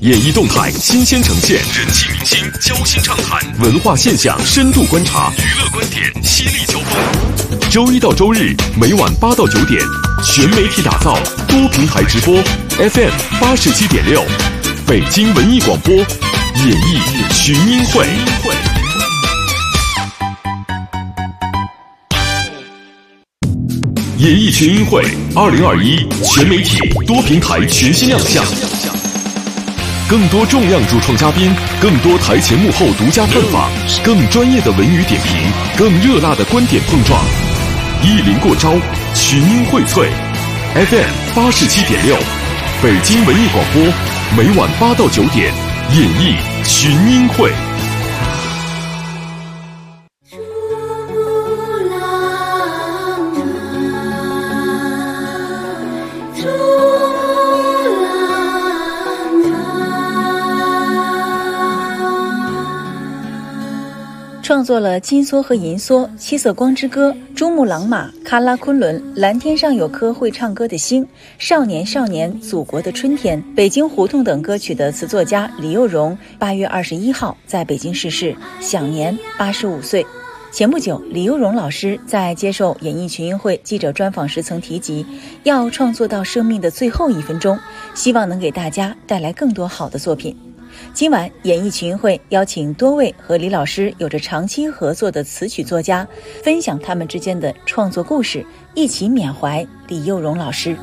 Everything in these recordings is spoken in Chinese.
演艺动态新鲜呈现，人气明星交心畅谈，文化现象深度观察，娱乐观点犀利交锋。周一到周日每晚8到9点，全媒体打造，多平台直播 ，FM 87.6，北京文艺广播演艺群英会。演艺群英会2021全媒体多平台全新亮相，更多重量主创嘉宾，更多台前幕后独家探访，更专业的文娱点评，更热辣的观点碰撞，一临过招，群英荟萃。FM 87.6，北京文艺广播，每晚8到9点，演艺群英会。 创作了《金梭和银梭》《七色光之歌》《珠穆朗玛》《喀拉昆仑》《蓝天上有颗会唱歌的星》《少年少年》《祖国的春天》《北京胡同》等歌曲的词作家李幼荣8月21号在北京逝世，享年85岁。前不久，李幼荣老师在接受演艺群英会记者专访时曾提及，要创作到生命的最后1分钟，希望能给大家带来更多好的作品。今晚演艺群英会邀请多位和李老师有着长期合作的词曲作家，分享他们之间的创作故事，一起缅怀李幼荣老师。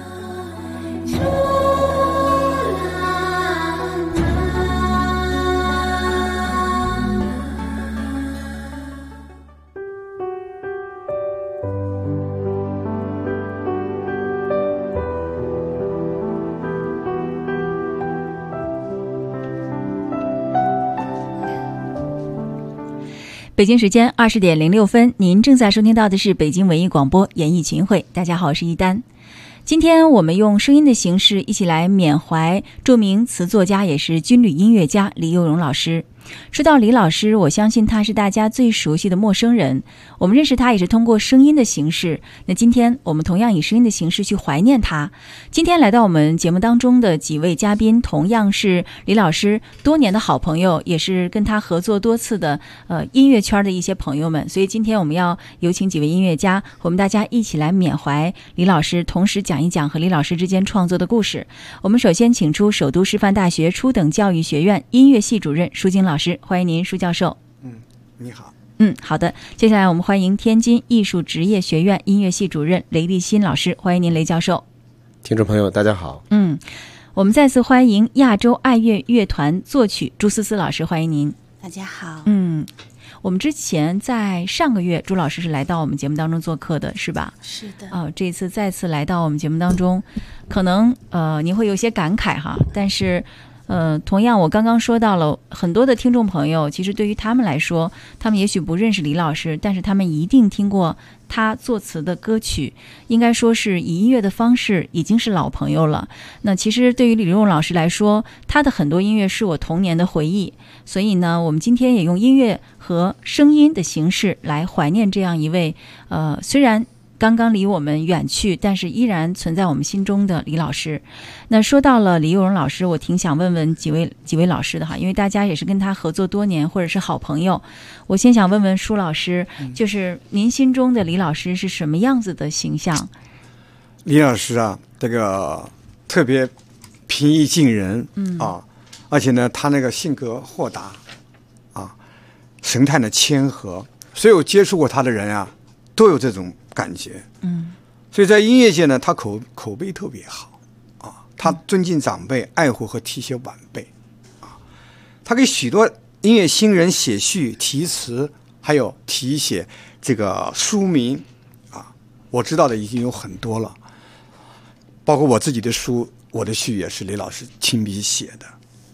北京时间20点06分，您正在收听到的是北京文艺广播演艺群英会。大家好，我是一丹。今天我们用声音的形式一起来缅怀著名词作家也是军旅音乐家李幼荣老师。说到李老师，我相信他是大家最熟悉的陌生人，我们认识他也是通过声音的形式。那今天我们同样以声音的形式去怀念他。今天来到我们节目当中的几位嘉宾，同样是李老师多年的好朋友，也是跟他合作多次的音乐圈的一些朋友们。所以今天我们要有请几位音乐家，我们大家一起来缅怀李老师，同时讲一讲和李老师之间创作的故事。我们首先请出首都师范大学初等教育学院音乐系主任舒金老师，欢迎您，舒教授。 你好。 好的。接下来我们欢迎天津艺术职业学院音乐系主任雷立新老师，欢迎您，雷教授。 听众朋友大家好。 我们再次欢迎亚洲爱乐乐团作曲朱思思老师，欢迎您。 大家好。 我们之前在上个月朱老师是来到我们节目当中做客的，是吧？ 是的。 这一次再次来到我们节目当中，可能您会有些感慨哈，但是同样我刚刚说到了很多的听众朋友，其实对于他们来说，他们也许不认识李老师，但是他们一定听过他作词的歌曲，应该说是以音乐的方式已经是老朋友了。那其实对于李幼荣老师来说，他的很多音乐是我童年的回忆，所以呢我们今天也用音乐和声音的形式来怀念这样一位虽然刚刚离我们远去，但是依然存在我们心中的李老师。那说到了李幼荣老师，我挺想问问几位老师的哈，因为大家也是跟他合作多年或者是好朋友。我先想问问舒老师，就是您心中的李老师是什么样子的形象？ 李老师啊，这个特别平易近人而且呢他那个性格豁达神态的谦和，所有接触过他的人啊都有这种感觉。所以在音乐界呢，他口碑特别好他尊敬长辈，爱护和提携晚辈他给许多音乐新人写序题词，还有题写这个书名我知道的已经有很多了，包括我自己的书，我的序也是李老师亲笔写的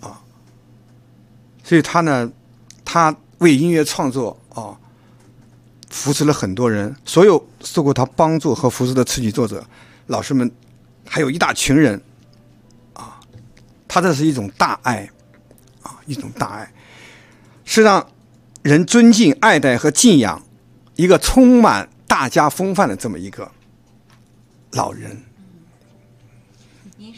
所以他呢，他为音乐创作扶持了很多人，所有受过他帮助和扶持的词曲作者老师们，还有一大群人他这是一种大爱一种大爱，是让人尊敬、爱戴和敬仰一个充满大家风范的这么一个老人。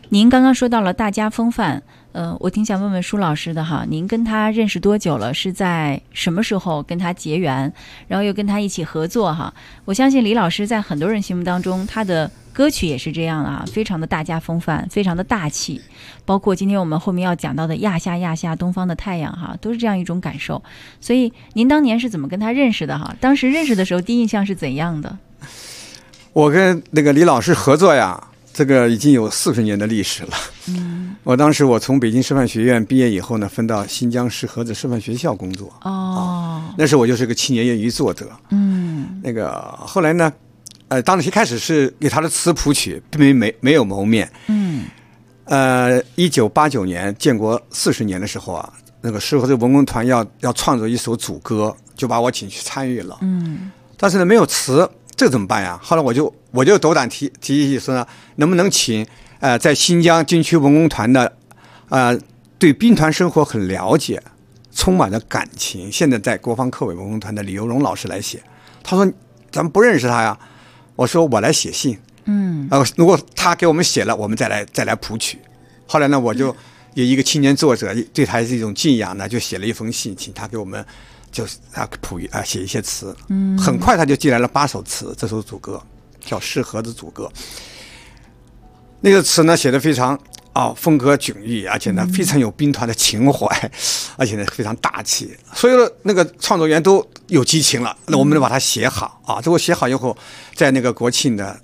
您刚刚说到了大家风范，我挺想问问舒老师的哈，您跟他认识多久了？是在什么时候跟他结缘，然后又跟他一起合作哈？我相信李老师在很多人心目当中，他的歌曲也是这样的啊，非常的大家风范，非常的大气，包括今天我们后面要讲到的亚夏亚夏东方的太阳哈，都是这样一种感受。所以您当年是怎么跟他认识的哈？当时认识的时候第一印象是怎样的？ 我跟那个李老师合作呀，这个已经有40年的历史了。当时我从北京师范学院毕业以后呢，分到新疆市核子师范学校工作。那时候我就是个青年业余作者。那个后来呢，当时一开始是给他的词谱曲，并没有谋面。1989年建国40年的时候啊，那个师核子文工团要创作一首组歌，就把我请去参与了。但是呢，没有词。这怎么办呀？后来我就斗胆提议说呢，能不能请在新疆军区文工团的对兵团生活很了解，充满了感情，现在在国防科委文工团的李有荣老师来写。他说咱们不认识他呀。我说我来写信。如果他给我们写了，我们再来谱曲。后来呢，我就有一个青年作者对他是一种敬仰呢，就写了一封信，请他给我们。就是写一些词，很快他就寄来了8首词，这首组歌叫《诗盒子组歌》。那个词呢写得非常风格迥异，而且呢非常有兵团的情怀，而且呢非常大气，所有的那个创作员都有激情了。那我们把它写好啊，这个写好以后，在那个国庆的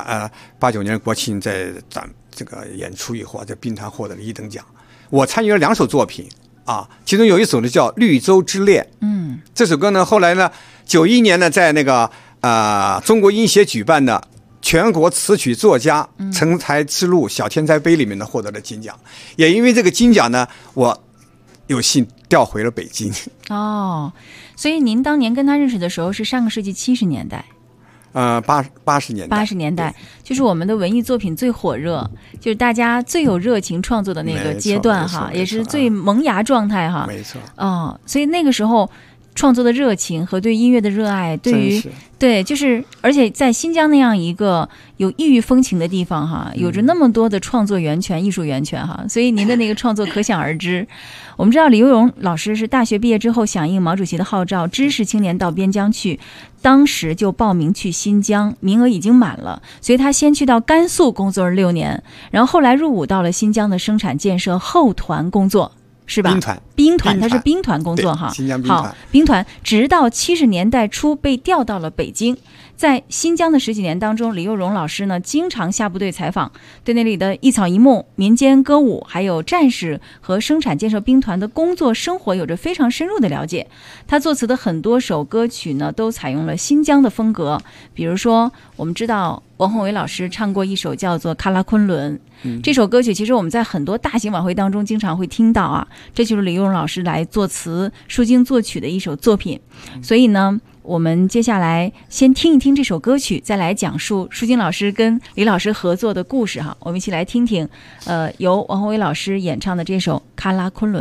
89年国庆在这个演出以后，在兵团获得了1等奖。我参与了2首作品。其中有一首呢叫《绿洲之恋》。这首歌呢，后来呢，91年呢，在那个中国音协举办的全国词曲作家成才之路小天才杯里面呢，获得了金奖。也因为这个金奖呢，我有幸调回了北京。 所以您当年跟他认识的时候是上个世纪70年代。 80年代 ，80年代就是我们的文艺作品最火热，就是大家最有热情创作的那个阶段哈，也是最萌芽状态哈。 没错。 所以那个时候创作的热情和对音乐的热爱，对，就是而且在新疆那样一个有异域风情的地方哈，有着那么多的创作源泉、艺术源泉哈，所以您的那个创作可想而知。我们知道李有荣老师是大学毕业之后响应毛主席的号召，知识青年到边疆去，当时就报名去新疆，名额已经满了，所以他先去到甘肃工作了6年，然后后来入伍到了新疆的生产建设后团工作。是吧？兵团，他是兵团工作哈。 新疆兵团。 好，兵团直到70年代初被调到了北京。在新疆的10几年当中，李有荣老师呢经常下部队采访，对那里的一草一木、民间歌舞，还有战士和生产建设兵团的工作生活有着非常深入的了解。他作词的很多首歌曲呢，都采用了新疆的风格，比如说我们知道王宏伟老师唱过一首叫做《喀拉昆仑》。这首歌曲其实我们在很多大型晚会当中经常会听到啊，这就是李有荣老师来作词、舒京作曲的一首作品。所以呢，我们接下来先听一听这首歌曲，再来讲述舒京老师跟李老师合作的故事哈。我们一起来听听，由王宏伟老师演唱的这首《喀拉昆仑》。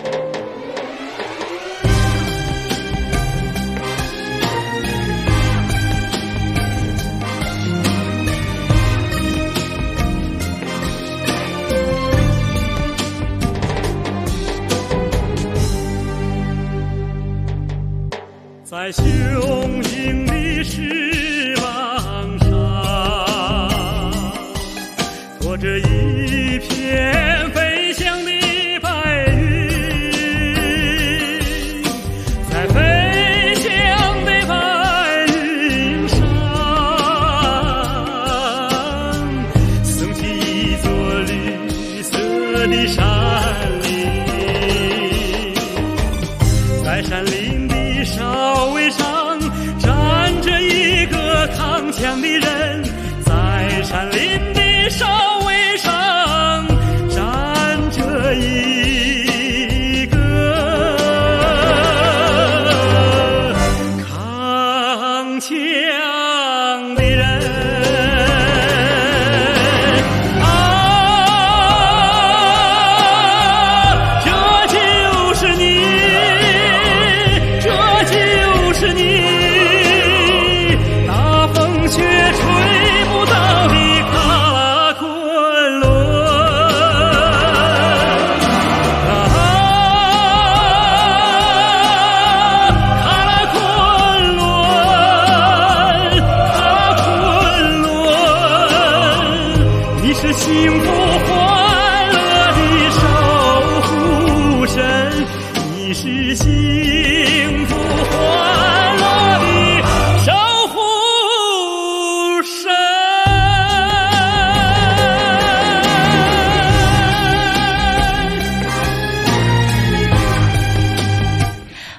在雄鹰的翅膀上，驮着一片飞翔的白云，在飞翔的白云上，升起一座绿色的山岭，在山岭的梢尾上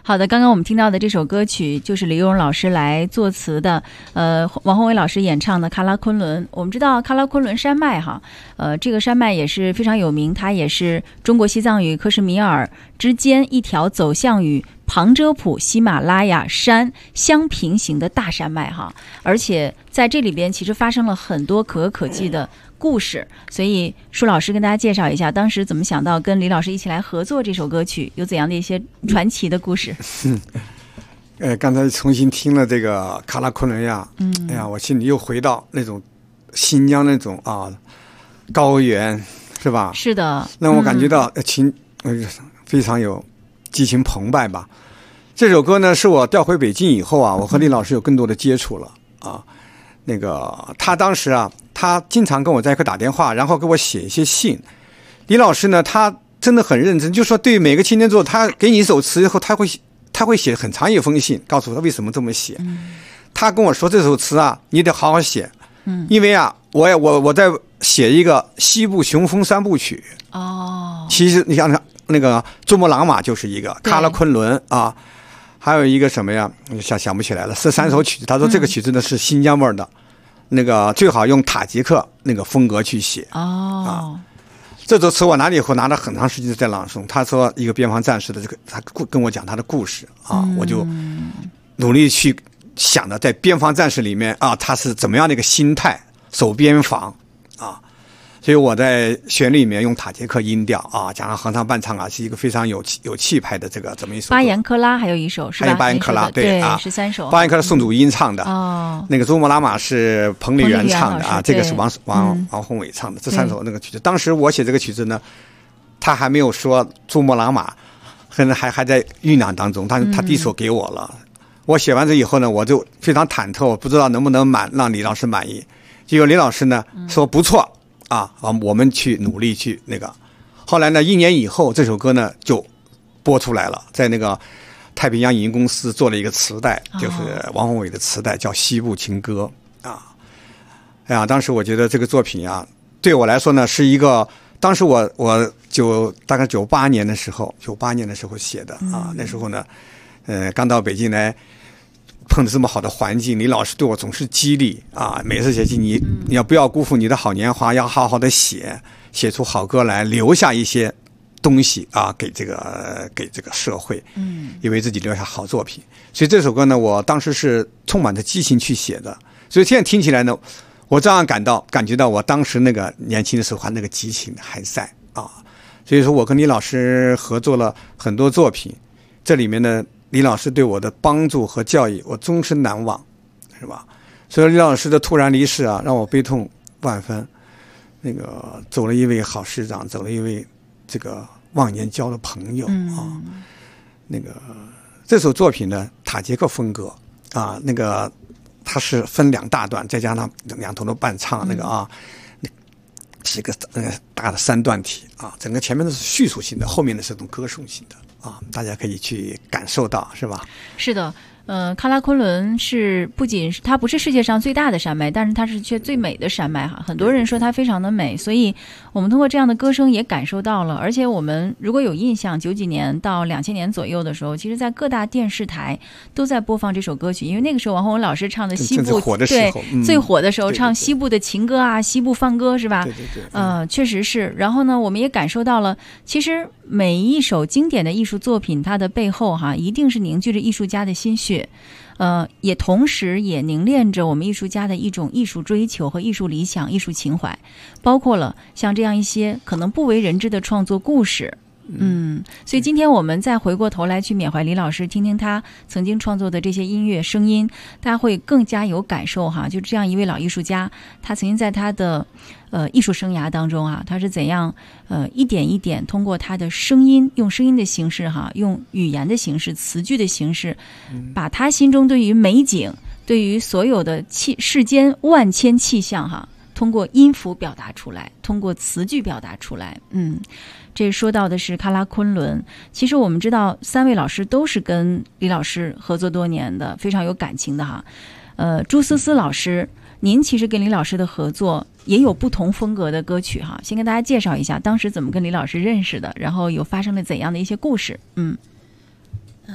好的，刚刚我们听到的这首歌曲就是李荣老师来作词的，王宏伟老师演唱的《喀拉昆仑》。我们知道喀拉昆仑山脉哈，这个山脉也是非常有名，它也是中国西藏与克什米尔之间一条走向与旁遮普、喜马拉雅山相平行的大山脉哈，而且在这里边其实发生了很多可歌可泣的故事，所以舒老师跟大家介绍一下，当时怎么想到跟李老师一起来合作这首歌曲，有怎样的一些传奇的故事？ 刚才重新听了这个喀拉昆仑呀，哎呀，我心里又回到那种新疆那种高原，是吧？ 是的， 让我感觉到非常有激情澎湃吧。这首歌呢，是我调回北京以后啊，我和李老师有更多的接触了啊。那个他当时啊，他经常跟我在一块打电话，然后给我写一些信。李老师呢，他真的很认真，就说对于每个青年作，他给你一首词以后，他会写很长一封信，告诉他为什么这么写。他跟我说这首词啊，你得好好写，因为啊，我在写一个西部雄风三部曲。哦，其实你想想，那个珠穆朗玛就是一个，喀拉昆仑啊。还有一个什么呀？想不起来了，是3首曲子。他说这个曲子呢是新疆味儿的，那个最好用塔吉克那个风格去写。这首词我拿了以后，拿了很长时间在朗诵。他说一个边防战士的这个，他跟我讲他的故事啊，我就努力去想着在边防战士里面啊，他是怎么样的一个心态，守边防啊。所以我在旋律里面用塔吉克音调啊，加上合唱伴唱啊，是一个非常有气派的这个一首歌。 巴颜克拉还有一首是吧？ 还有巴颜克拉， 对啊 ，13首。 巴颜克拉宋祖英唱的，那个珠穆朗玛是彭丽媛唱的啊，这个是王宏伟唱的。这3首那个曲子，当时我写这个曲子呢，他还没有说珠穆朗玛，可能还在酝酿当中。他第一首给我了，我写完这以后呢，我就非常忐忑，我不知道能不能让李老师满意。结果李老师呢说不错。我们去努力去那个，后来呢，1年以后，这首歌呢就播出来了，在那个太平洋影音公司做了一个磁带，就是王宏伟的磁带，叫《西部情歌》啊。哎呀，当时我觉得这个作品啊，对我来说呢是一个，当时我大概98年的时候写的啊，那时候呢，刚到北京来。碰着这么好的环境，李老师对我总是激励啊！每次写信，你要不要辜负你的好年华，要好好的写出好歌来，留下一些东西啊，给这个社会，因为自己留下好作品。所以这首歌呢，我当时是充满着激情去写的。所以现在听起来呢，我照样感觉到我当时那个年轻的时候那个激情还在啊。所以说我跟李老师合作了很多作品，这里面呢。李老师对我的帮助和教育，我终身难忘，是吧？所以李老师的突然离世啊，让我悲痛万分。那个走了一位好师长，走了一位这个忘年交的朋友啊。那个这首作品呢，塔吉克风格啊，那个它是分2大段，再加上2头的伴唱，那个啊，是一个大的3段体啊，整个前面都是叙述性的，后面的是种歌颂性的。大家可以去感受到，是吧？ 是的，喀拉昆仑不仅是它不是世界上最大的山脉，但是它是却最美的山脉哈。很多人说它非常的美，所以我们通过这样的歌声也感受到了。而且我们如果有印象，90几年到2000年左右的时候，其实在各大电视台都在播放这首歌曲，因为那个时候王宏伟老师唱的西部火的时候， 最火的时候，唱西部的情歌啊，西部放歌是吧？ 对， 确实是。然后呢，我们也感受到了，其实每一首经典的艺术作品，它的背后哈，一定是凝聚着艺术家的心血。也同时也凝练着我们艺术家的一种艺术追求和艺术理想、艺术情怀，包括了像这样一些可能不为人知的创作故事。所以今天我们再回过头来去缅怀李老师，听听他曾经创作的这些音乐声音，大家会更加有感受哈。就这样一位老艺术家，他曾经在他的艺术生涯当中啊，他是怎样一点一点通过他的声音，用声音的形式哈，用语言的形式、词句的形式，把他心中对于美景、对于所有的世间万千气象哈，通过音符表达出来，通过词句表达出来。这说到的是喀拉昆仑。其实我们知道3位老师都是跟李老师合作多年的，非常有感情的哈。朱思思老师，您其实跟李老师的合作也有不同风格的歌曲哈，先跟大家介绍一下当时怎么跟李老师认识的，然后有发生了怎样的一些故事。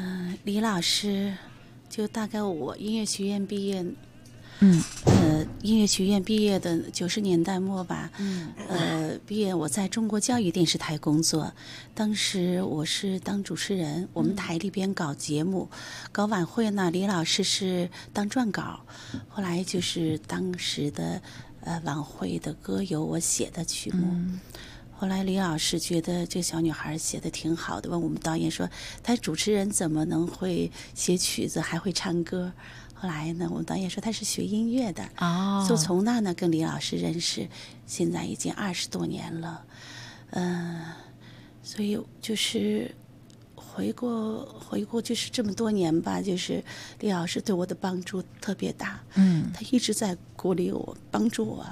李老师，就大概我音乐学院毕业，音乐学院毕业的90年代末吧，毕业我在中国教育电视台工作，当时我是当主持人，我们台里边搞节目、搞晚会呢，李老师是当撰稿，后来就是当时的晚会的歌有我写的曲目。后来李老师觉得这小女孩写的挺好的，问我们导演说，她主持人怎么能会写曲子还会唱歌？后来呢，我们导演说她是学音乐的，就从那呢跟李老师认识，现在已经20多年了，所以就是回顾就是这么多年吧，就是李老师对我的帮助特别大，他一直在鼓励我，帮助我，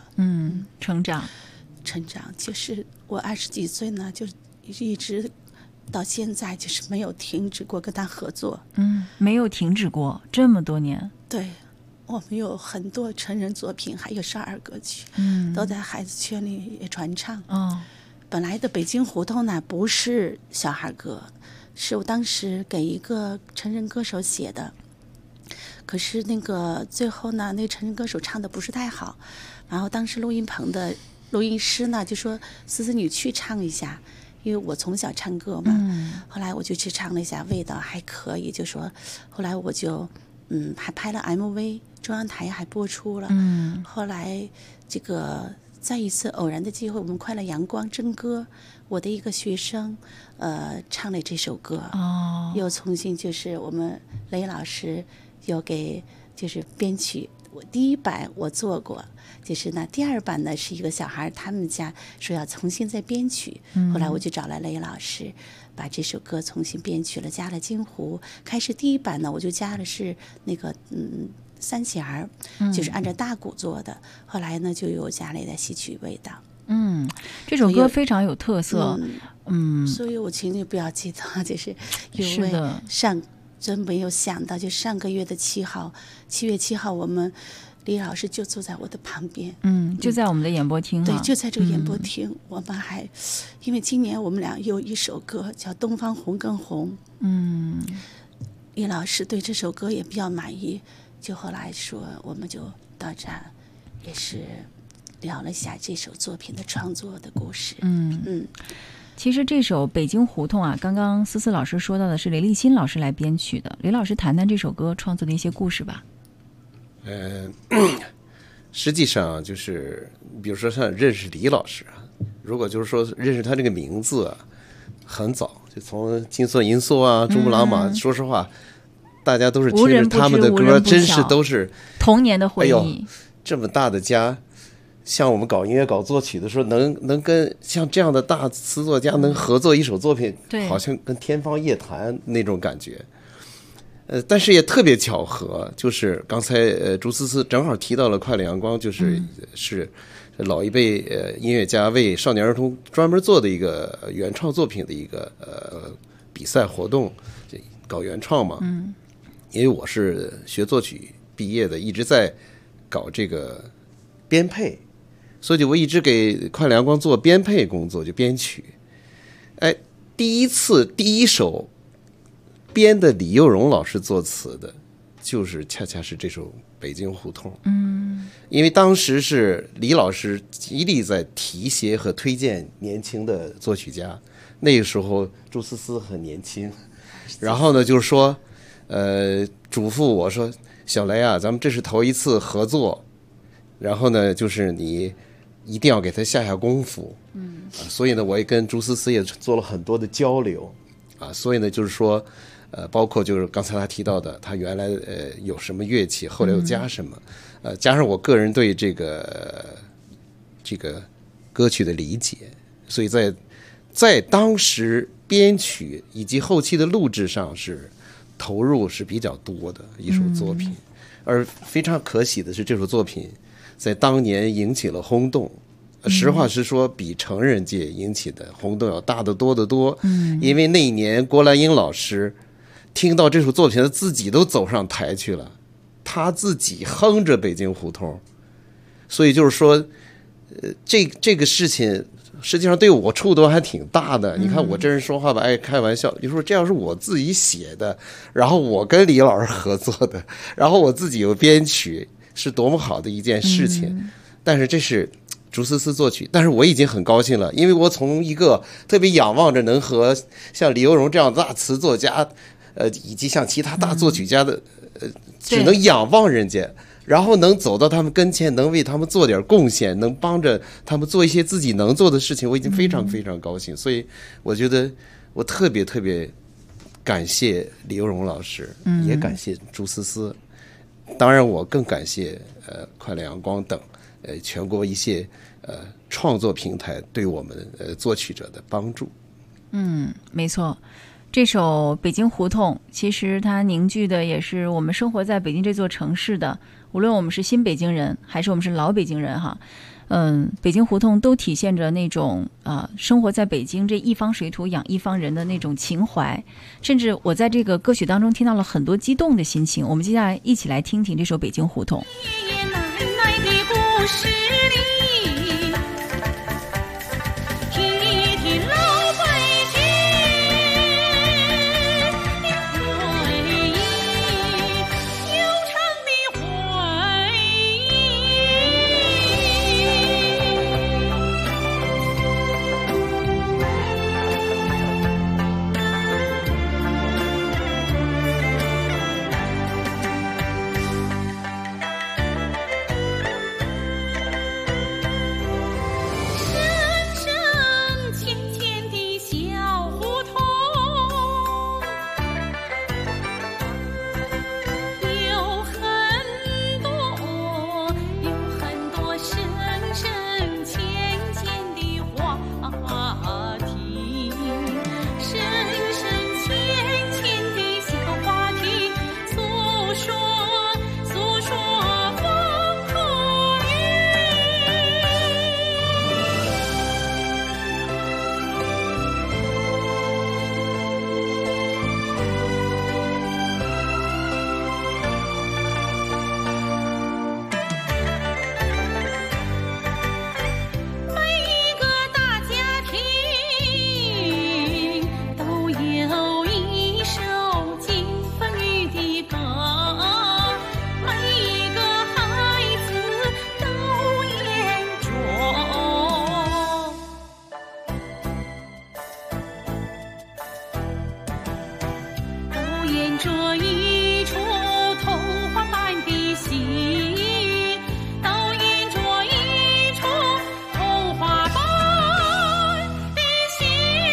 成长，就是我20几岁呢，就一直到现在就是没有停止过跟他合作。 没有停止过这么多年。 对，我们有很多成人作品，还有少儿歌曲，都在孩子圈里也传唱。本来的北京胡同呢不是小孩歌，是我当时给一个成人歌手写的，可是那个最后呢，那个成人歌手唱的不是太好，然后当时录音棚的录音师呢就说思思你去唱一下，因为我从小唱歌嘛，后来我就去唱了一下，味道还可以，就说后来我就还拍了 MV， 中央台还播出了。后来这个在一次偶然的机会，我们快乐阳光真歌，我的一个学生唱了这首歌，又重新就是我们雷老师又给就是编曲，我第一版我做过，就是那第二版呢是一个小孩他们家说要重新再编曲，后来我就找来雷老师把这首歌重新编曲了，加了京胡。开始第一版呢我就加的是那个三弦儿，就是按照大鼓做的，后来呢就有加了一点戏曲味道。 这首歌非常有特色。 所以我请你不要激动，就是因为真没有想到，就上个月的7月7号，我们李老师就坐在我的旁边， 就在我们的演播厅， 对，就在这个演播厅。我们还因为今年我们俩有一首歌叫《东方红更红》，李老师对这首歌也比较满意，就后来说我们就到这儿，也是聊了一下这首作品的创作的故事。 其实这首《北京胡同》啊，刚刚思思老师说到的是雷立新老师来编曲的。雷老师谈谈这首歌创作的一些故事吧。 实际上就是比如说像认识李老师啊，如果就是说认识他这个名字啊，很早就从金色银梭啊、珠穆朗玛，说实话大家都是听着他们的歌，真是都是童年的回忆。 这么大的家，像我们搞音乐搞作曲的时候，能跟像这样的大词作家能合作一首作品，好像跟天方夜谭那种感觉。但是也特别巧合，就是刚才朱思思正好提到了快乐阳光，是老一辈音乐家为少年儿童专门做的一个原创作品的一个比赛活动，搞原创嘛。因为我是学作曲毕业的，一直在搞这个编配，所以我一直给快乐阳光做编配工作，就编曲。第一首编的李幼荣老师作词的，就是恰恰是这首《北京胡同》。因为当时是李老师极力在提携和推荐年轻的作曲家，那个时候朱思思很年轻，然后呢就是说嘱咐我说，小雷啊，咱们这是头一次合作，然后呢就是你一定要给他下功夫。所以呢我也跟朱思思也做了很多的交流啊，所以呢就是说包括就是刚才他提到的，他原来有什么乐器，后来又加什么，加上我个人对这个歌曲的理解，所以在当时编曲以及后期的录制上是投入是比较多的一首作品。而非常可喜的是，这首作品在当年引起了轰动。实话实说，比成人界引起的轰动要大得多得多。因为那一年郭兰英老师听到这首作品，他自己都走上台去了，他自己哼着《北京胡同》，所以就是说，这个事情实际上对我触动还挺大的。你看我这人说话吧，爱开玩笑。你说这要是我自己写的，然后我跟李老师合作的，然后我自己有编曲，是多么好的一件事情。但是这是朱思思作曲，但是我已经很高兴了，因为我从一个特别仰望着能和像李幼荣这样大词作家，以及像其他大作曲家的，只能仰望人家。然后能走到他们跟前，能为他们做点贡献，能帮着他们做一些自己能做的事情，我已经非常非常高兴。所以我觉得我特别特别感谢李幼荣老师，也感谢朱思思，当然我更感谢快乐阳光等全国一些创作平台对我们作曲者的帮助。 没错。这首《北京胡同》其实它凝聚的也是我们生活在北京这座城市的，无论我们是新北京人还是我们是老北京人哈，北京胡同都体现着那种生活在北京这一方水土养一方人的那种情怀，甚至我在这个歌曲当中听到了很多激动的心情。我们接下来一起来听听这首《北京胡同》。 爷爷奶奶的故事里，听一听老北京这一出童话般的戏，导演这一出童话般的戏。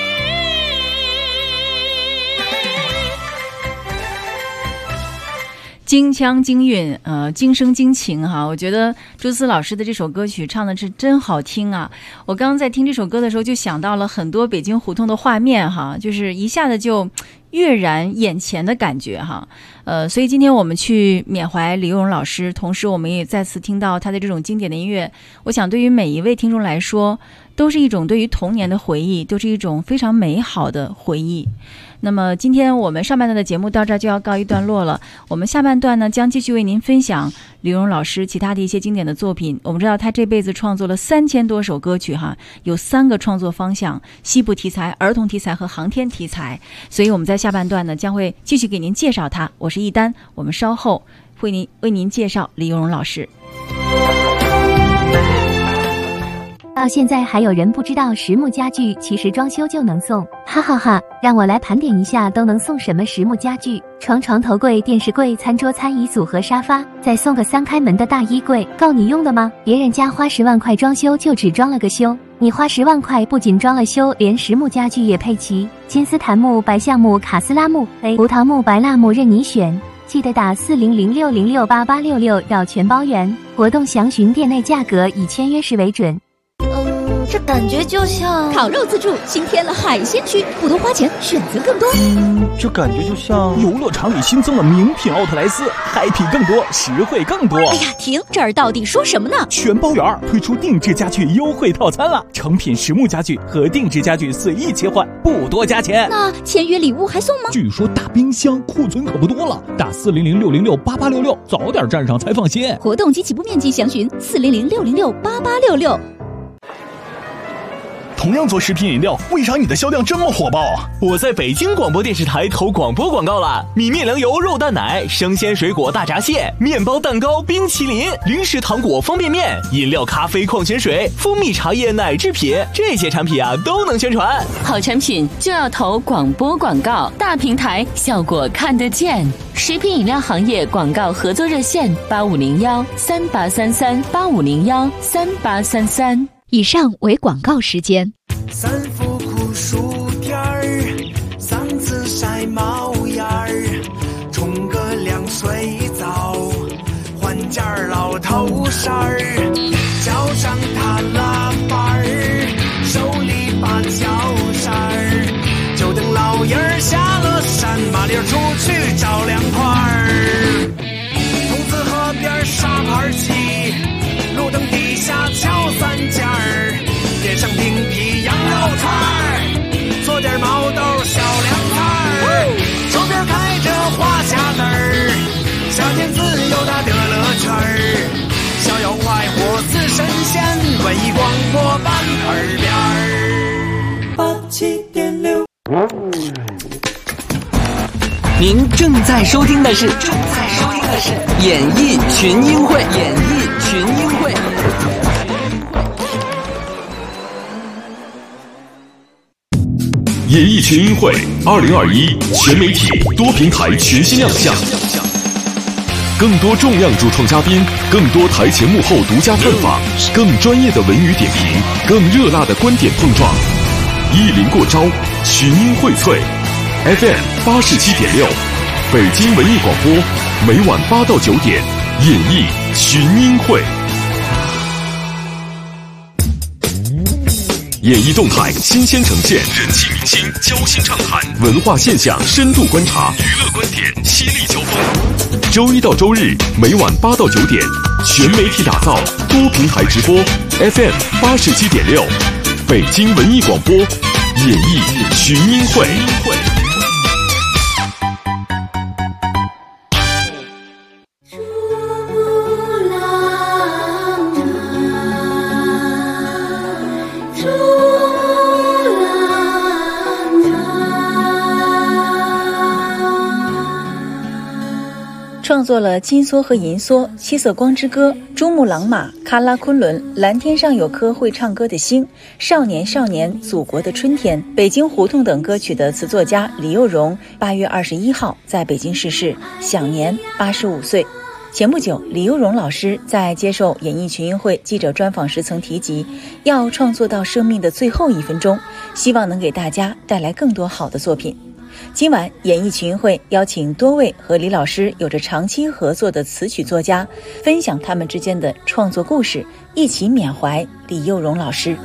京腔京韵，京声京情哈，我觉得朱思老师的这首歌曲唱的是真好听啊！我刚刚在听这首歌的时候，就想到了很多北京胡同的画面哈，就是一下子就跃然眼前的感觉哈。所以今天我们去缅怀李幼荣老师，同时我们也再次听到他的这种经典的音乐，我想对于每一位听众来说，都是一种对于童年的回忆，都是一种非常美好的回忆。那么今天我们上半段的节目到这儿就要告一段落了，我们下半段呢将继续为您分享李幼荣老师其他的一些经典的作品。我们知道他这辈子创作了3000多首歌曲哈，有3个创作方向：西部题材、儿童题材和航天题材。所以我们在下半段呢将会继续给您介绍他。我是一丹，我们稍后会为您介绍李幼荣老师。 到现在还有人不知道实木家具其实装修就能送，哈哈哈！让我来盘点一下都能送什么实木家具：床、床头柜、电视柜、餐桌、餐椅组和沙发，再送个3开门的大衣柜，够你用的吗？别人家花10万块装修就只装了个修，你花10万块不仅装了修，连实木家具也配齐，金丝檀木、白橡木、卡斯拉木、胡桃木、白蜡木任你选。记得打4006068866要全包圆，活动详询店内价格，以签约时为准。 这感觉就像烤肉自助新添了海鲜区，不多花钱，选择更多。 这感觉就像游乐场里新增了名品奥特莱斯，happy更多，实惠更多。 哎呀，停！这儿到底说什么呢？ 全包圆推出定制家具优惠套餐了，成品实木家具和定制家具随意切换，不多加钱。 那签约礼物还送吗？ 据说大冰箱库存可不多了，打4006068866，早点站上才放心。 活动及起步面积详询4006068866。 童同样做食品饮料，为啥你的销量这么火爆啊？ 我在北京广播电视台投广播广告了，米面粮油肉蛋奶、生鲜水果大闸蟹、面包蛋糕、冰淇淋、零食糖果方便面、饮料咖啡矿泉水、蜂蜜茶叶奶制品，这些产品啊都能宣传。 好产品就要投广播广告，大平台效果看得见。食品饮料行业广告合作热线8501383385013833。 以上为广告时间。 三伏酷暑天儿，嗓子晒冒烟儿，冲个凉水澡，换件老头衫儿，脚上踏拉板儿，手里把脚扇儿，就等老爷儿下了山，麻溜出去找凉快儿。桐子河边沙盘棋，路灯底下敲三尖儿，点上冰皮羊肉串儿，做点毛豆小凉菜儿，周边开着花匣子儿，夏天自由的乐乐圈儿，逍遥快活似神仙，文艺广播伴耳边儿。87.6。 您正在收听的是演艺群英会。 演艺群英会2021全媒体多平台全新亮相，更多重量主创嘉宾，更多台前幕后独家探访，更专业的文语点评，更热辣的观点碰撞，一临过招，群英荟萃。FM 87.6，北京文艺广播，每晚8到9点，演艺群英会。演艺动态新鲜呈现，人气明星交心畅谈，文化现象深度观察，娱乐观点犀利交锋。周一到周日每晚8到9点，全媒体打造，多平台直播 FM 87.6，北京文艺广播，演艺群英会。 创作了《金梭和银梭》《七色光之歌》《珠穆朗玛》《喀拉昆仑》《蓝天上有颗会唱歌的星》《少年少年祖国的春天》《北京胡同》等歌曲的词作家李幼荣8月21号在北京逝世，享年85岁。前不久，李幼荣老师在接受演艺群英会记者专访时曾提及，要创作到生命的最后1分钟，希望能给大家带来更多好的作品。今晚演艺群英会邀请多位和李老师有着长期合作的词曲作家，分享他们之间的创作故事，一起缅怀李幼荣老师。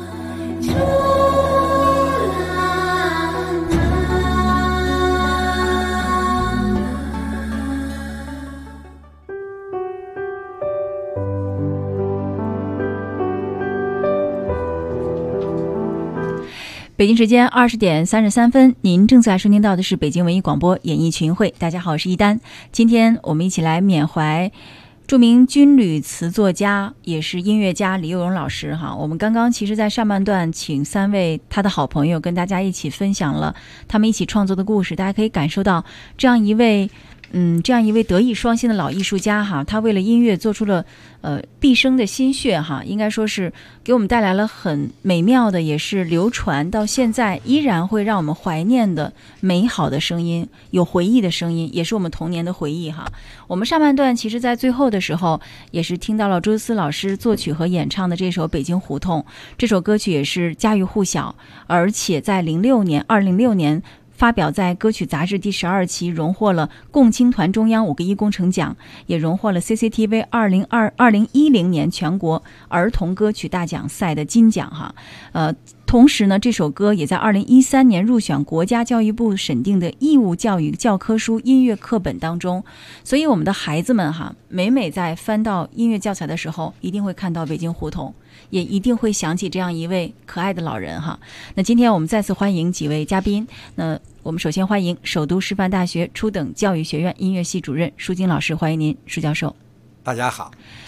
北京时间20点33分，您正在收听到的是北京文艺广播演艺群英会。大家好，我是一丹。今天我们一起来缅怀著名军旅词作家也是音乐家李幼荣老师哈。我们刚刚其实在上半段请3位他的好朋友跟大家一起分享了他们一起创作的故事，大家可以感受到这样一位德艺双馨的老艺术家哈，他为了音乐做出了毕生的心血哈，应该说是给我们带来了很美妙的，也是流传到现在依然会让我们怀念的美好的声音，有回忆的声音，也是我们童年的回忆哈。我们上半段其实在最后的时候也是听到了周思老师作曲和演唱的这首《北京胡同》，这首歌曲也是家喻户晓，而且在2006年发表在歌曲杂志第12期，荣获了共青团中央5个1工程奖，也荣获了 CCTV 2010年全国儿童歌曲大奖赛的金奖哈。同时呢，这首歌也在2013年入选国家教育部审定的义务教育教科书音乐课本当中。所以我们的孩子们哈，每在翻到音乐教材的时候，一定会看到北京胡同，也一定会想起这样一位可爱的老人哈。那今天我们再次欢迎几位嘉宾。那我们首先欢迎首都师范大学初等教育学院音乐系主任舒金老师，欢迎您，舒教授。 大家好。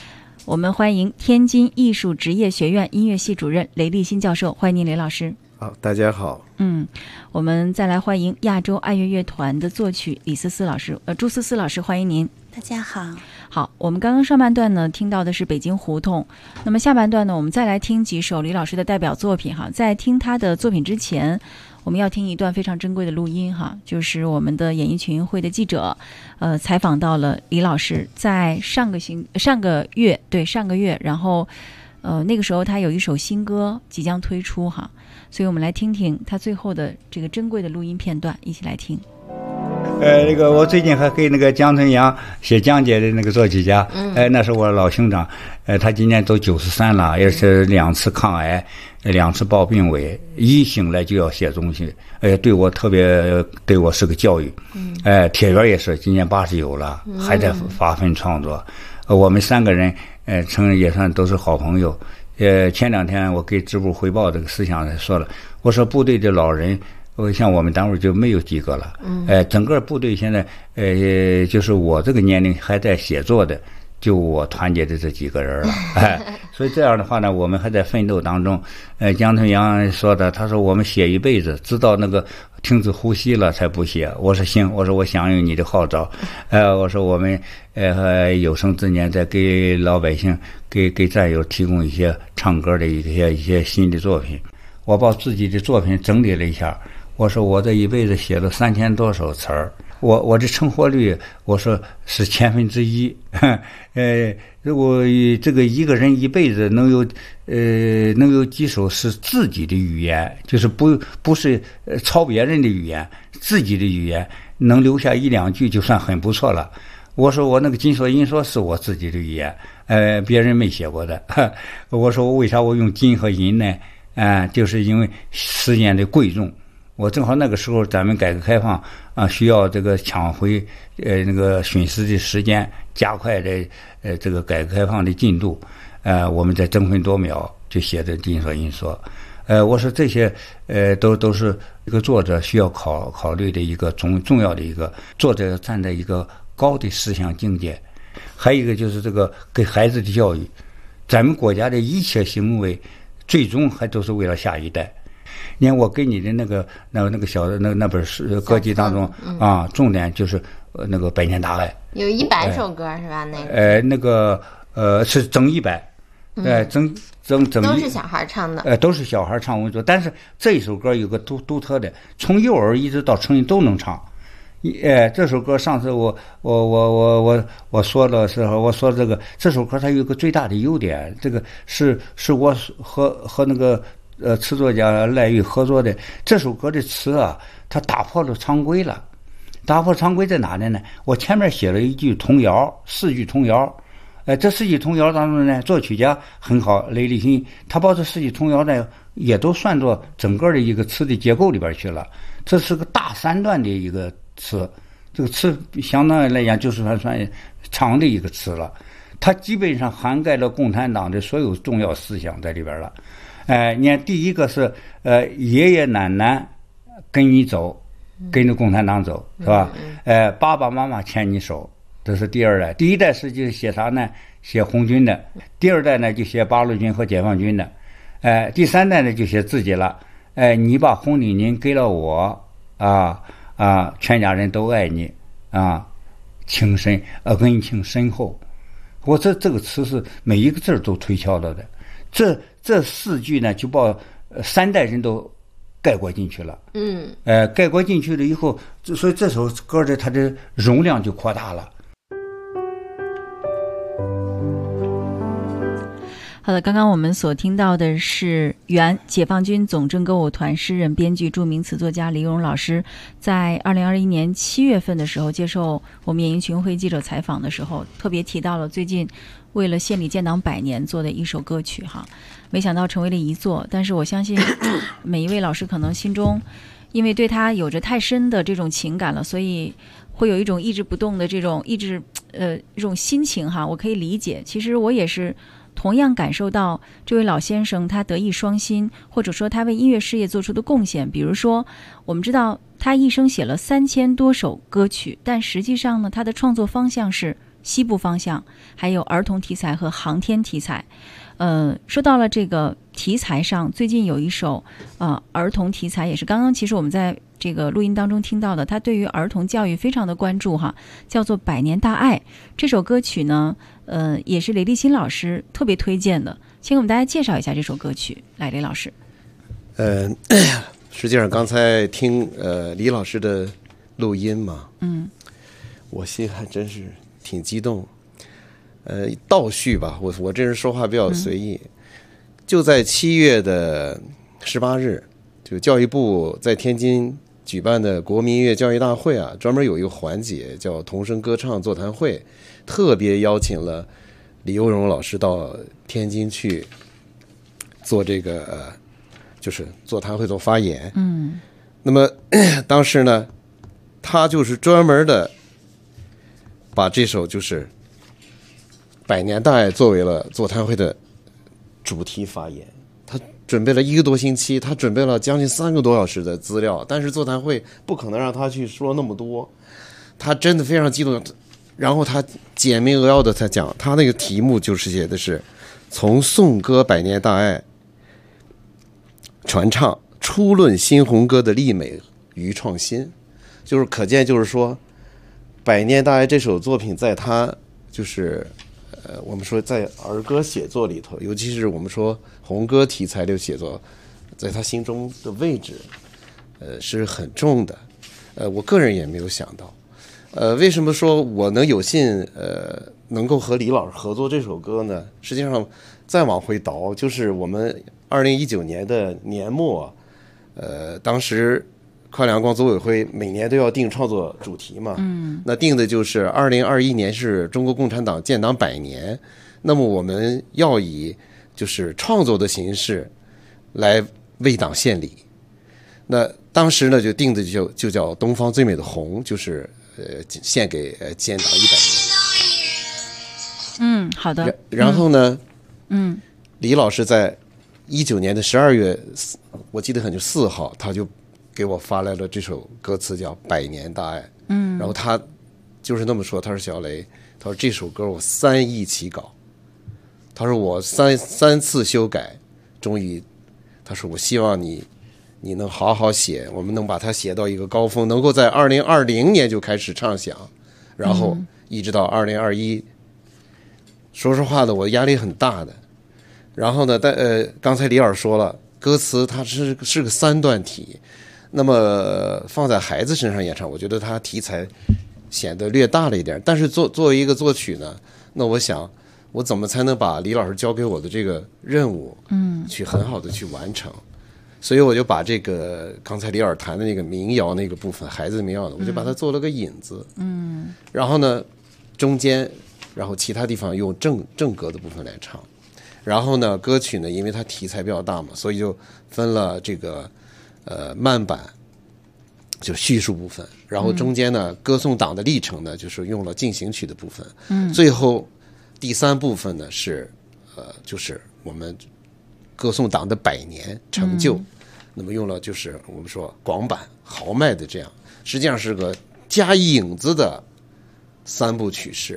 我们欢迎天津艺术职业学院音乐系主任雷立新教授，欢迎您，雷老师。 好，大家好。 我们再来欢迎亚洲爱乐乐团的作曲李思思老师，朱思思老师，欢迎您。 大家好。 好，我们刚刚上半段呢听到的是北京胡同，那么下半段呢我们再来听几首李老师的代表作品哈。在听他的作品之前，我们要听一段非常珍贵的录音哈，就是我们的演艺群会的记者采访到了李老师，在上个月，然后那个时候他有一首新歌即将推出哈，所以我们来听听他最后的这个珍贵的录音片段，一起来听。 那个我最近还给那个江春阳写讲解的那个作曲家，那是我老兄长，他今年都93了，也是2次抗癌，2次抱病危，一醒来就要写东西，对我特别，对我是个教育。铁原也是今年89了，还在发奋创作。我们3个人，也算都是好朋友。前2天我给支部汇报这个思想说了，我说部队的老人。像我们单位就没有几个了，整个部队现在，就是我这个年龄还在写作的，就我团结的这几个人了，所以这样的话呢，我们还在奋斗当中。江春阳说的，他说我们写一辈子，直到那个停止呼吸了才不写。我说行，我说我响应你的号召，我说我们有生之年再给老百姓、给战友提供一些唱歌的一些新的作品。我把自己的作品整理了一下。我说我这一辈子写了3000多首词儿，我这成活率，我说是1/1000。如果这个一个人一辈子能有几首是自己的语言，就是不是抄别人的语言，自己的语言能留下1、2句就算很不错了。我说我那个金锁银锁是我自己的语言，别人没写过的。我说我为啥我用金和银呢？就是因为时间的贵重。我正好那个时候咱们改革开放需要这个抢回那个损失的时间，加快的这个改革开放的进度，我们在争分夺秒就写的金锁银锁。我说这些都是一个作者需要考虑的一个重要的一个作者站在一个高的思想境界。还有一个就是这个给孩子的教育，咱们国家的一切行为最终还都是为了下一代。你看我给你的那个小的那本歌集当中重点就是那个百年大爱， 有100首歌是吧？ 那个是整100，整都是小孩唱的， 都是小孩唱为主。但是这首歌有个独特的，从幼儿一直到成人都能唱。这首歌上次我说的时候，我说这首歌它有个最大的优点，这个是我和那个词作家赖玉合作的。这首歌的词它打破了常规了。打破常规在哪里呢？我前面写了一句童谣，4句童谣。这4句童谣当中呢，作曲家很好，雷立新，他把这4句童谣呢也都算作整个的一个词的结构里边去了。这是个大3段的一个词，这个词相当来讲就是算长的一个词了。它基本上涵盖了共产党的所有重要思想在里边了。你看第一个是爷爷奶奶跟你走，跟着共产党走，是吧？爸爸妈妈牵你手，这是第2代。第1代是就写啥呢？写红军的。第2代呢就写八路军和解放军的。第3代呢就写自己了。你把红领巾给了我全家人都爱你情深恩情深厚。我这个词是每一个字都推敲了的。这4句呢就把3代人都概括进去了。概括进去了以后，所以这首歌的它的容量就扩大了。 好的，刚刚我们所听到的是原解放军总政歌舞团诗人编剧著名词作家李荣老师在2021年7月份的时候接受我们演艺群会记者采访的时候，特别提到了最近为了献礼建党100年做的一首歌曲哈，没想到成为了遗作。但是我相信每一位老师可能心中因为对他有着太深的这种情感了，所以会有一种抑制不动的这种一种心情哈，我可以理解。其实我也是同样感受到这位老先生他德艺双馨，或者说他为音乐事业做出的贡献。比如说我们知道他一生写了3000多首歌曲，但实际上呢他的创作方向是西部方向，还有儿童题材和航天题材。说到了这个题材上，最近有一首儿童题材，也是刚刚其实我们在这个录音当中听到的，他对于儿童教育非常的关注哈，叫做《百年大爱》。这首歌曲呢，也是雷立新老师特别推荐的，请给我们大家介绍一下这首歌曲。来，雷老师。 实际上刚才听李老师的录音嘛，我心还真是挺激动。倒叙吧，我这人说话比较随意。就在7月的18日，就教育部在天津举办的国民音乐教育大会啊，专门有一个环节叫童声歌唱座谈会，特别邀请了李幼荣老师到天津去做这个就是座谈会做发言。那么当时呢，他就是专门的把这首就是百年大爱作为了座谈会的主题发言。他准备了1个多星期，他准备了将近3个多小时的资料，但是座谈会不可能让他去说那么多，他真的非常激动。然后他简明扼要的才讲，他那个题目就是写的是从颂歌百年大爱传唱初论新红歌的立美与创新，就是可见就是说百年大爱这首作品在他就是我们说在儿歌写作里头，尤其是我们说红歌题材的写作，在他心中的位置是很重的。我个人也没有想到。为什么说我能有幸能够和李老师合作这首歌呢？实际上再往回倒，就是我们2019年的年末，当时快乐阳光组委会每年都要定创作主题嘛，那定的就是2021年是中国共产党建党100年，那么我们要以就是创作的形式来为党献礼。那当时呢就定的就叫东方最美的红，就是献给建党100年。 好的。 然后呢，李老师在19年的12月，我记得很就4号，他就给我发来了这首歌词叫《百年大爱》。然后他就是那么说，他说小雷，他说这首歌我3易起稿，他说我三次修改，终于，他说我希望你能好好写，我们能把它写到一个高峰，能够在2020年就开始唱响，然后一直到2021。说实话的，我压力很大的。然后呢，刚才李老师说了，歌词它是个3段体，那么放在孩子身上演唱，我觉得它题材显得略大了一点。但是作为一个作曲呢，那我想我怎么才能把李老师交给我的这个任务，去很好的去完成。所以我就把这个刚才李老师谈的那个民谣那个部分，孩子民谣的，我就把它做了个引子。然后呢，中间，然后其他地方用正格的部分来唱。然后呢，歌曲呢，因为它题材比较大嘛，所以就分了这个慢板，就叙述部分。然后中间呢，歌颂党的历程呢，就是用了进行曲的部分。最后第3部分呢是就是我们歌颂党的100年成就。那么用了就是我们说广板豪迈的这样，实际上是个加影子的3部曲式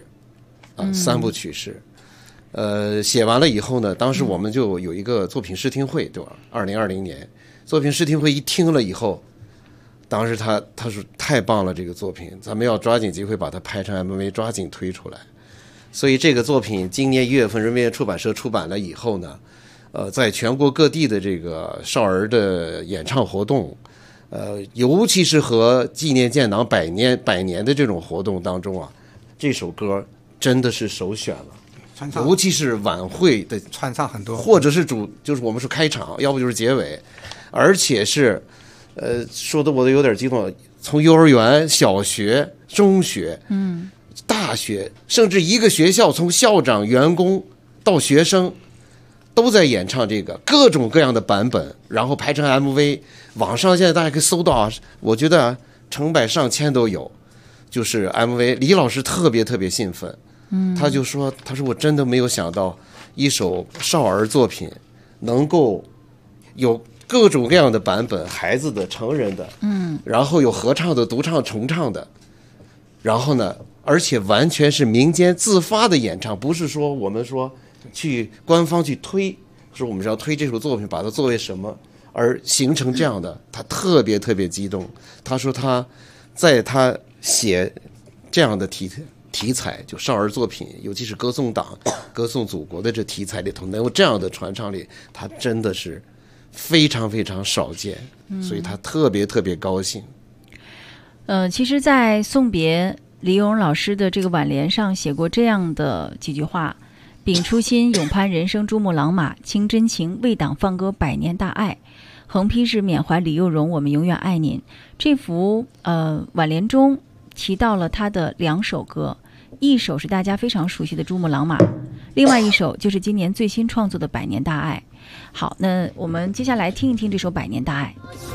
3部曲式。写完了以后呢，当时我们就有一个作品试听会，对吧？2020年作品试听会一听了以后，当时他说太棒了，这个作品咱们要抓紧机会把它拍成 MV， 抓紧推出来。所以这个作品今年1月份人民出版社出版了以后呢，在全国各地的这个少儿的演唱活动，尤其是和纪念建党100年的这种活动当中啊，这首歌真的是首选了。尤其是晚会的穿上很多， 或者是就是我们说开场，要不就是结尾，而且是说的我都有点激动，从幼儿园、小学、中学、大学，甚至一个学校从校长、员工到学生都在演唱这个各种各样的版本，然后拍成 MV， 网上现在大家可以搜到啊，我觉得成百上千都有，就是 MV。李老师特别兴奋。他就说，他说我真的没有想到一首少儿作品能够有各种各样的版本，孩子的、成人的，然后有合唱的、独唱、重唱的，然后呢， 而且完全是民间自发的演唱，不是说我们说去官方去推，说我们是要推这首作品，把它作为什么而形成这样的。他特别特别激动，他说他在他写这样的题材，就少儿作品，尤其是歌颂党、歌颂祖国的这题材里头，能有这样的传唱力，他真的是非常非常少见，所以他特别特别高兴。 其实在送别李友荣老师的这个挽联上写过这样的几句话：秉初心，勇攀人生珠穆朗玛，倾真情，为党放歌百年大爱。横批是缅怀李友荣，我们永远爱您。这幅挽联中提到了他的2首歌，一首是大家非常熟悉的《珠穆朗玛》，另外一首就是今年最新创作的《百年大爱》。好，那我们接下来听一听这首《百年大爱》。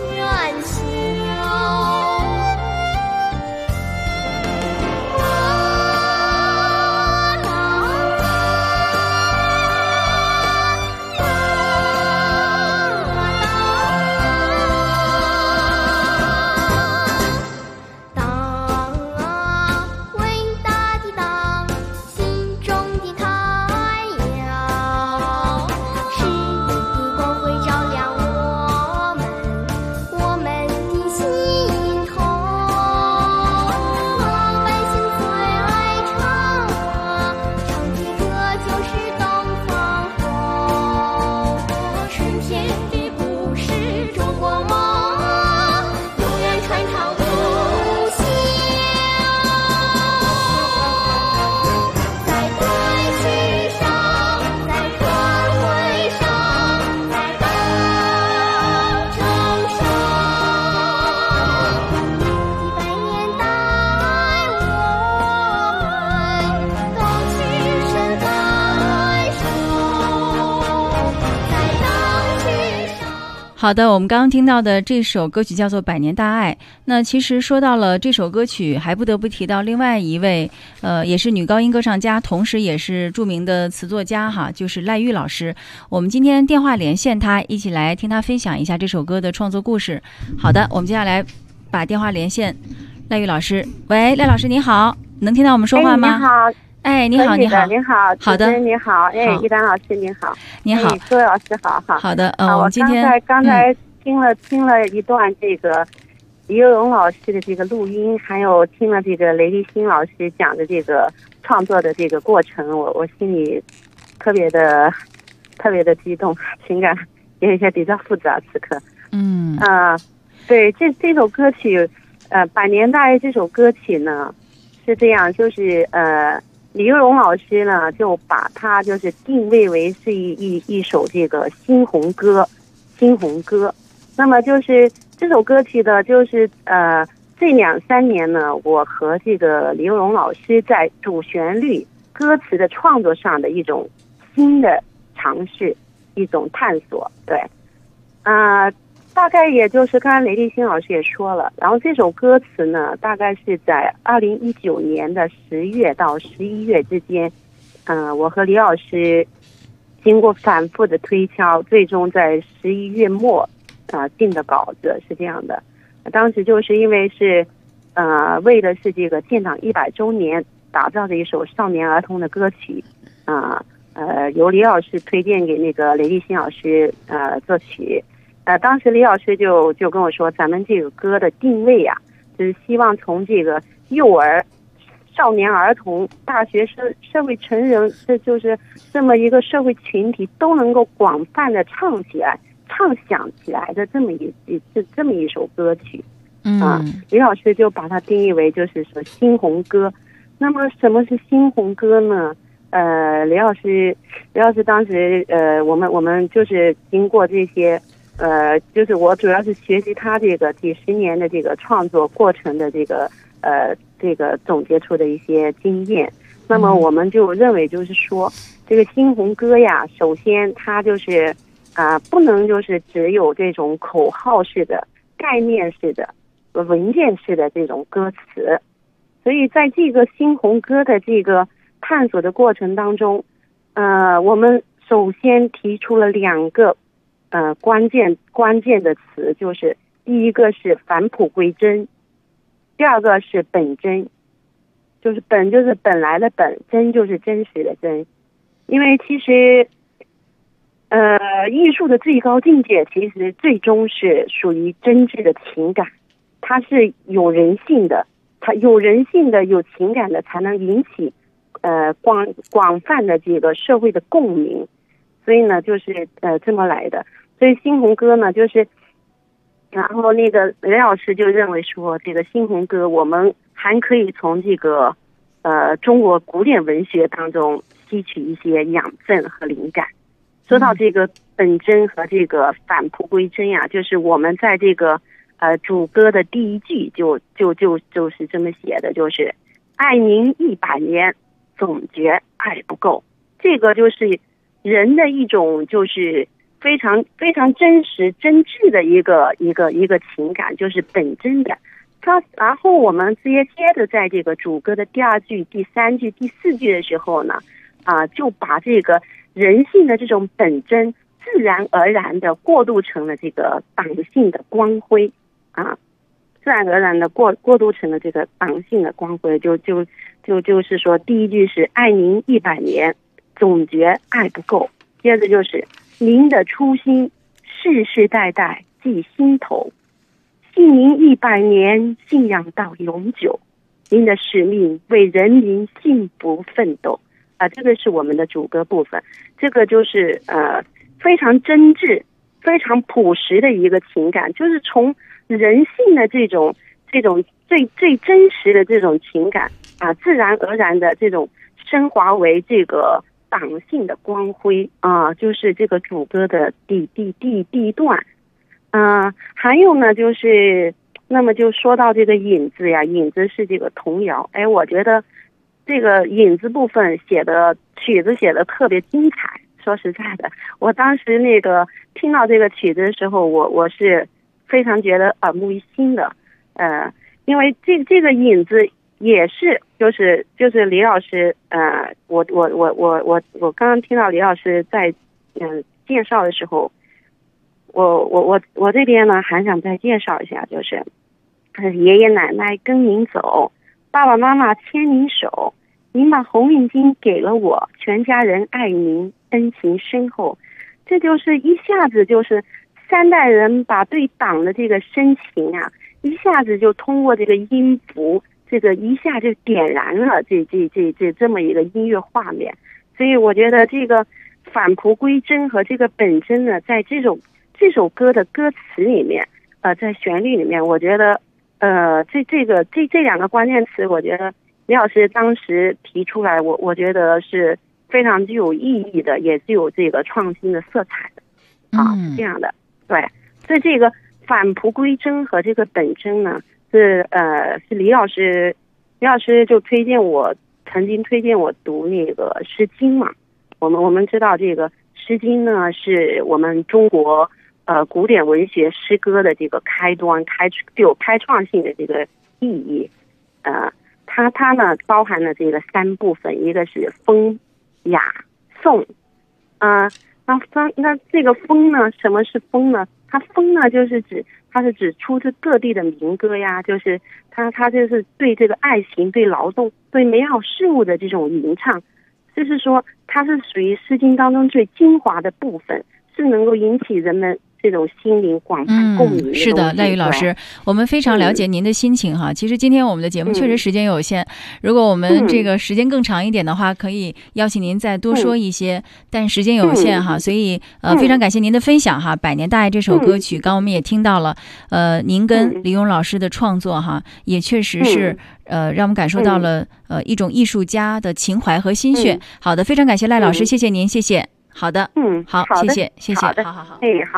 好的，我们刚刚听到的这首歌曲叫做《百年大爱》。那其实说到了这首歌曲，还不得不提到另外一位也是女高音歌唱家，同时也是著名的词作家哈，就是赖玉老师。我们今天电话连线他，一起来听他分享一下这首歌的创作故事。好的，我们接下来把电话连线赖玉老师。喂，赖老师您好，能听到我们说话吗？ 你好。 哎，你好，你好， 你好， 好的， 你好，哎，一丹老师你好， 你好， 各位老师好，好， 好的， 我今天刚才听了一段这个李友荣老师的这个录音，还有听了这个雷立新老师讲的这个创作的这个过程，我心里特别的激动，情感有一些比较复杂此刻。对，这首歌曲《百年大爱》这首歌曲呢是这样，就是李友荣老师呢，就把它就是定位为是一首这个新红歌。那么就是这首歌曲的，就是这2-3年呢，我和这个李友荣老师在主旋律、歌词的创作上的一种新的尝试，一种探索。对，大概也就是刚才雷立新老师也说了，然后这首歌词呢，大概是在2019年的10月到11月之间，我和李老师经过反复的推敲，最终在11月末定的稿子是这样的。当时就是因为是为的是这个建党100周年打造的一首少年儿童的歌曲，由李老师推荐给那个雷立新老师作曲。当时李老师就跟我说，咱们这个歌的定位呀，就是希望从这个幼儿、少年儿童、大学生、社会成人，这就是这么一个社会群体都能够广泛的唱响起来的这么一首歌曲。李老师就把它定义为就是说新红歌。那么什么是新红歌呢？李老师当时我们就是经过这些。就是我主要是学习他这个几10年的这个创作过程的这个总结出的一些经验。那么我们就认为就是说，这个新红歌呀，首先它就是不能就是只有这种口号式的、概念式的、文件式的这种歌词。所以在这个新红歌的这个探索的过程当中，我们首先提出了2个关键的词，就是第一个是返璞归真，第二个是本真。 就是本就是本来的本，真就是真实的真。因为其实艺术的最高境界其实最终是属于真挚的情感，它是有人性的，它有人性的有情感的才能引起广泛的这个社会的共鸣，所以呢就是这么来的。所以新红歌呢就是然后那个雷老师就认为说，这个新红歌我们还可以从这个中国古典文学当中吸取一些养分和灵感。说到这个本真和这个返璞归真呀，就是我们在这个主歌的第一句就是这么写的，就是爱您100年，总觉爱不够。这个就是人的一种就是非常非常真实真挚的一个情感，就是本真的。然后我们接着在这个主歌的第2句、第3句、第4句的时候呢，就把这个人性的这种本真自然而然的过渡成了这个党性的光辉自然而然的过渡成了这个党性的光辉。就是说，第一句是爱您100年，总觉爱不够。接着就是您的初心世世代代记心头，信您100年，信仰到永久。您的使命为人民幸福奋斗。这个是我们的主歌部分。这个就是非常真挚、非常朴实的一个情感，就是从人性的这种最真实的这种情感自然而然的这种升华为这个党性的光辉就是这个主歌的第一段。还有呢，就是那么就说到这个引子呀，引子是这个童谣。我觉得这个引子部分曲子写的特别精彩。说实在的，我当时那个听到这个曲子的时候，我是非常觉得耳目一新的。因为这个引子也是就是李老师我刚刚听到李老师在介绍的时候，我这边呢还想再介绍一下，就是爷爷奶奶跟您走，爸爸妈妈牵您手，您把红领巾给了我，全家人爱您，恩情深厚。这就是一下子就是3代人把对党的这个深情一下子就通过这个音符，这个一下就点燃了这么一个音乐画面。所以我觉得这个返璞归真和这个本真呢，在这首歌的歌词里面在旋律里面，我觉得这两个关键词，我觉得李老师当时提出来，我觉得是非常具有意义的，也具有这个创新的色彩的是这样的。对，所以这个返璞归真和这个本真呢，是李老师就曾经推荐我读那个《诗经》嘛。我们知道这个《诗经》呢，是我们中国古典文学诗歌的这个开端，具有开创性的这个意义。它呢包含了这个3部分，一个是风、雅、颂。那这个风呢，什么是风呢？它风呢，就是它是指出自各地的民歌呀，就是它就是对这个爱情、对劳动、对美好事物的这种吟唱，就是说它是属于《诗经》当中最精华的部分，是能够引起人们这种心灵广泛共鸣的。 是的，赖宇老师，我们非常了解您的心情哈。其实今天我们的节目确实时间有限，如果我们这个时间更长一点的话，可以邀请您再多说一些，但时间有限哈，所以非常感谢您的分享哈。《百年大爱》这首歌曲，刚我们也听到了，您跟李咏老师的创作哈，也确实是让我们感受到了一种艺术家的情怀和心血。好的，非常感谢赖老师，谢谢您，谢谢。好的，好，谢谢，好的， 好，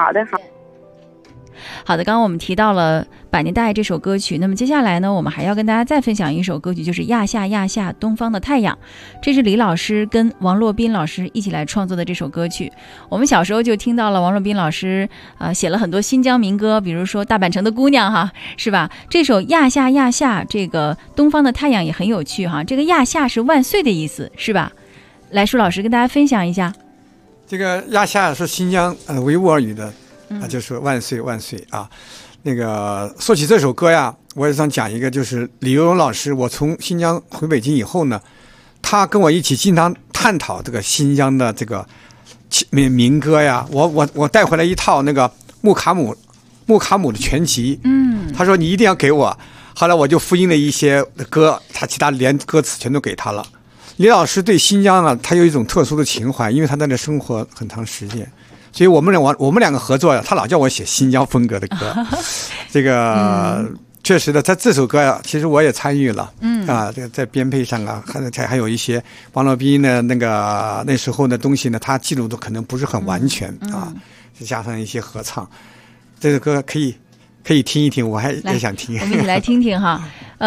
好的。刚刚我们提到了《百年大爱》这首歌曲，那么接下来呢，我们还要跟大家再分享一首歌曲，就是《亚夏亚夏东方的太阳》，这是李老师跟王洛宾老师一起来创作的这首歌曲。我们小时候就听到了王洛宾老师写了很多新疆民歌，比如说《大阪城的姑娘》哈，是吧？这首《亚夏亚夏》这个东方的太阳也很有趣哈，这个亚夏是万岁的意思，是吧？来，舒老师跟大家分享一下。 这个亚夏是新疆维吾尔语的就是万岁万岁啊。 那个说起这首歌呀，我也想讲一个，就是李幼荣老师，我从新疆回北京以后呢，他跟我一起经常探讨这个新疆的这个民歌呀。我带回来一套那个穆卡姆的全集，他说你一定要给我。后来我就复印了一些歌，他其他连歌词全都给他了。李老师对新疆啊，他有一种特殊的情怀，因为他在那生活很长时间。所以我们两个合作呀，他老叫我写新疆风格的歌，这个确实的，在这首歌呀，其实我也参与了，这个在编配上啊，还有一些王洛宾呢那时候的东西呢，他记录的可能不是很完全啊，再加上一些合唱，这个歌可以听一听，我也想听。 我们一起来听听哈，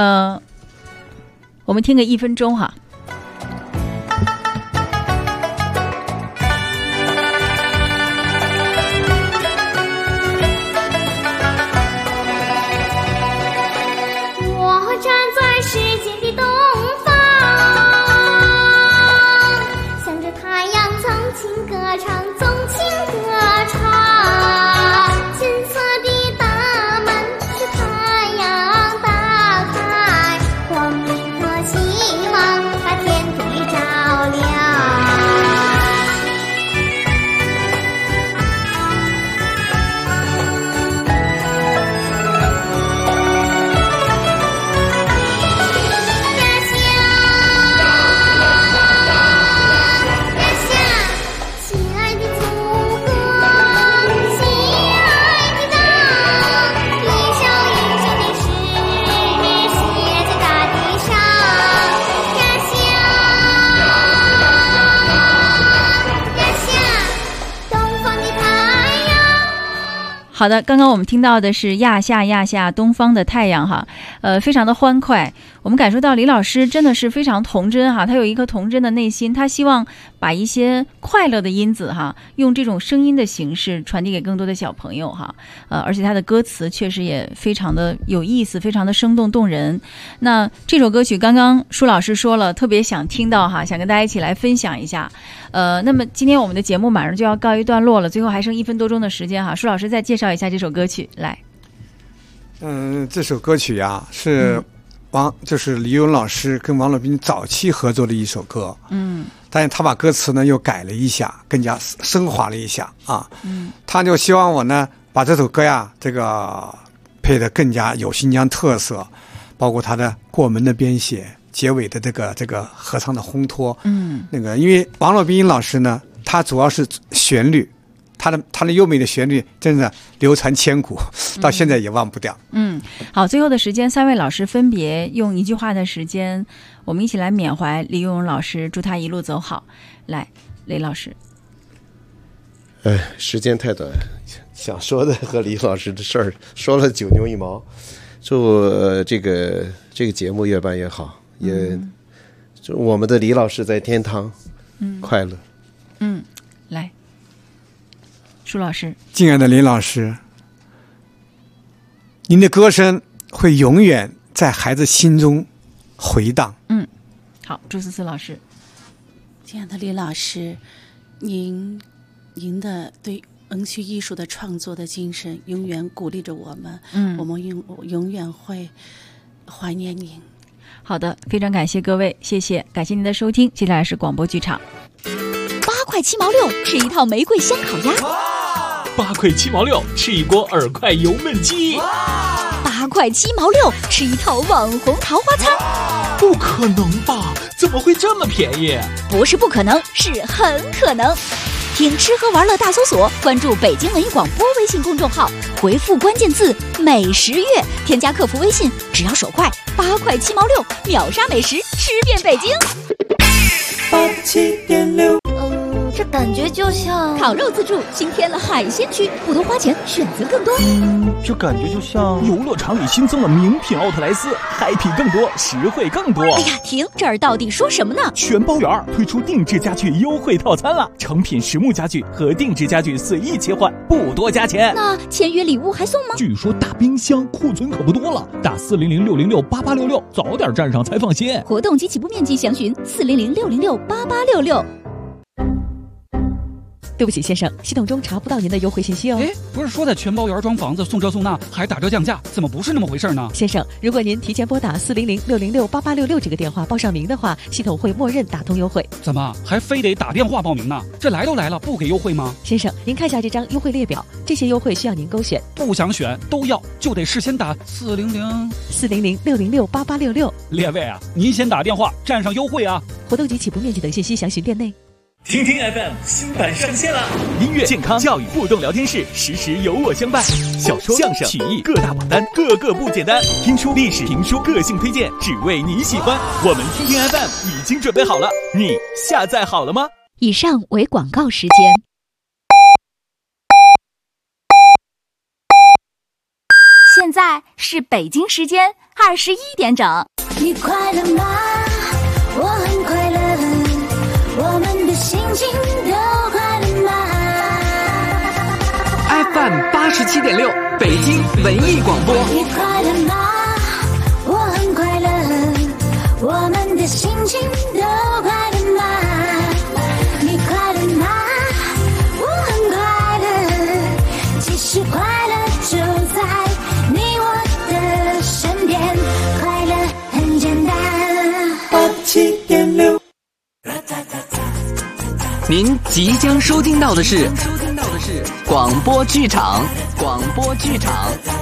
我们听个1分钟哈。好的，刚刚我们听到的是亚夏东方的太阳哈，非常的欢快。我们感受到李老师真的是非常童真哈，他有一颗童真的内心，他希望把一些快乐的因子哈，用这种声音的形式传递给更多的小朋友哈。而且他的歌词确实也非常的有意思，非常的生动动人。那这首歌曲刚刚舒老师说了，特别想听到哈，想跟大家一起来分享一下。那么今天我们的节目马上就要告一段落了，最后还剩1分多钟的时间哈，舒老师再介绍一下这首歌曲来。 这首歌曲呀是就是李幼荣老师跟王洛宾早期合作的一首歌，但是他把歌词呢又改了一下，更加升华了一下啊，他就希望我呢把这首歌呀这个配得更加有新疆特色，包括他的过门的编写，结尾的这个合唱的烘托，那个因为王洛宾老师呢，他主要是旋律。他的优美的旋律真的流传千古，到现在也忘不掉。好，最后的时间，3位老师分别用1句话的时间，我们一起来缅怀李幼荣老师，祝他一路走好。来，雷老师。 时间太短，想说的和李老师的事儿说了9牛1毛。祝这个节目越办越好，也祝我们的李老师在天堂快乐。 来。舒老师， 敬爱的林老师，您的歌声会永远在孩子心中回荡。 好，朱思思老师， 亲爱的李老师，您的对文学艺术的创作的精神永远鼓励着我们，我们永远会怀念您。 好的，非常感谢各位，谢谢，感谢您的收听，接下来是广播剧场。 8块7毛6，吃一套玫瑰香烤鸭。 8块7毛6，吃一锅耳快油焖鸡。 8块7毛6，吃一套网红桃花餐。 不可能吧？怎么会这么便宜？ 不是不可能，是很可能。听吃喝玩乐大搜索，关注北京文艺广播微信公众号，回复关键字美食月，添加客服微信，只要手快，8块7毛6，秒杀美食，吃遍北京。 87.6。 这感觉就像烤肉自助新添了海鲜区，不多花钱，选择更多。 这感觉就像游乐场里新增了名品奥特莱斯，happy更多，实惠更多。 哎呀，停！这儿到底说什么呢？ 全包圆推出定制家具优惠套餐了，成品实木家具和定制家具随意切换，不多加钱。 那签约礼物还送吗？ 据说大冰箱库存可不多了，打400-606-8866，早点站上才放心。 活动及起步面积详询400-606-8866。 对不起，先生，系统中查不到您的优惠信息哦。 哎，不是说在全包园装房子送这送那还打折降价，怎么不是那么回事呢？ 先生，如果您提前拨打400-606-8866这个电话报上名的话，系统会默认打通优惠。 怎么还非得打电话报名呢？这来都来了，不给优惠吗？ 先生，您看下这张优惠列表，这些优惠需要您勾选。 不想选都要，就得事先打 400-606-8866。 列位啊，您先打电话占上优惠啊！ 活动及起步面积等信息详询店内。 听听 FM 新版上线了，音乐、健康、教育互动聊天室，时时有我相伴。小说、相声、曲艺各大榜单，个个不简单。听书、历史、评书，个性推荐，只为你喜欢。我们听听 FM 已经准备好了，你下载好了吗？ 以上为广告时间。现在是北京时间21点整。 你快乐吗？我很快乐。我们的心情都快乐吗 ？FM 87.6，北京文艺广播。 你快乐吗？我很快乐。我们的心情都快乐吗？你快乐吗？我很快乐。其实快乐就在你我的身边，快乐很简单。87.6。 您即将收听到的是广播剧场。